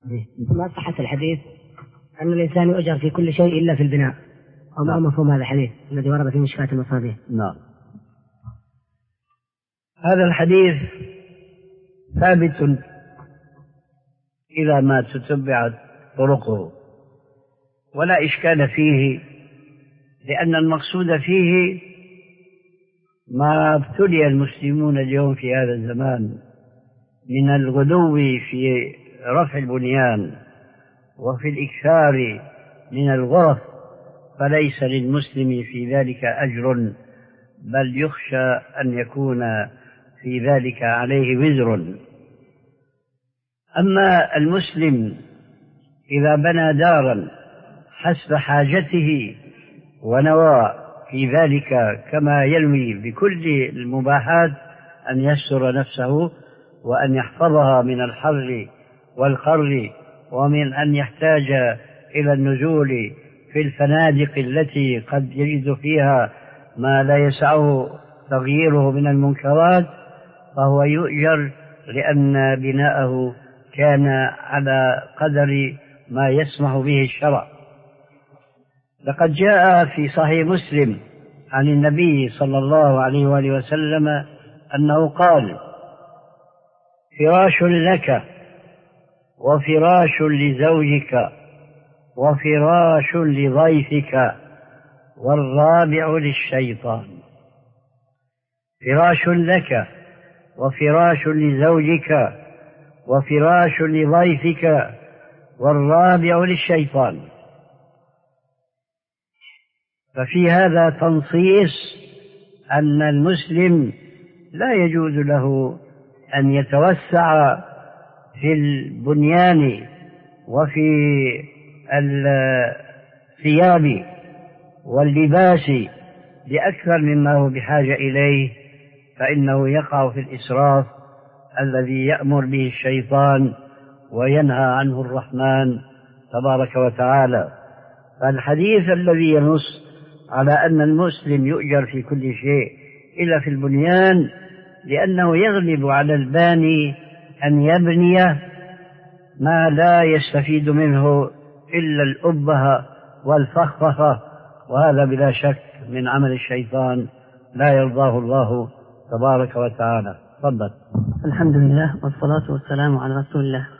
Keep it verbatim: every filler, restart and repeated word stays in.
ما صحة الحديث أن الإنسان يؤجر في كل شيء إلا في البناء، أو ما مفهوم هذا الحديث الذي ورد في مشكاة المصابيح؟ نعم، هذا الحديث ثابت إلى ما تتبعت طرقه ولا إشكال فيه، لأن المقصود فيه ما ابتلي المسلمون اليوم في هذا الزمان من الغلو في رفع البنيان وفي الإكثار من الغرف، فليس للمسلم في ذلك أجر، بل يخشى أن يكون في ذلك عليه وزر. أما المسلم إذا بنى دارا حسب حاجته ونوى في ذلك كما ينوي بكل المباحات أن يستر نفسه وأن يحفظها من الحر والقر، ومن أن يحتاج إلى النزول في الفنادق التي قد يجد فيها ما لا يسعه تغييره من المنكرات، فهو يؤجر لأن بناءه كان على قدر ما يسمح به الشرع. لقد جاء في صحيح مسلم عن النبي صلى الله عليه وآله وسلم أنه قال: فراش لك وفراش لزوجك وفراش لضيفك والرابع للشيطان. فراش لك وفراش لزوجك وفراش لضيفك والرابع للشيطان. ففي هذا تنصيص أن المسلم لا يجوز له أن يتوسع في البنيان وفي الثياب واللباس بأكثر مما هو بحاجة إليه، فإنه يقع في الإسراف الذي يأمر به الشيطان وينهى عنه الرحمن تبارك وتعالى. فالحديث الذي ينص على أن المسلم يؤجر في كل شيء إلا في البنيان، لأنه يغلب على الباني أن يبني ما لا يستفيد منه إلا الأبهة والفخفخة، وهذا بلا شك من عمل الشيطان لا يرضاه الله تبارك وتعالى. تفضل. الحمد لله والصلاة والسلام على رسول الله.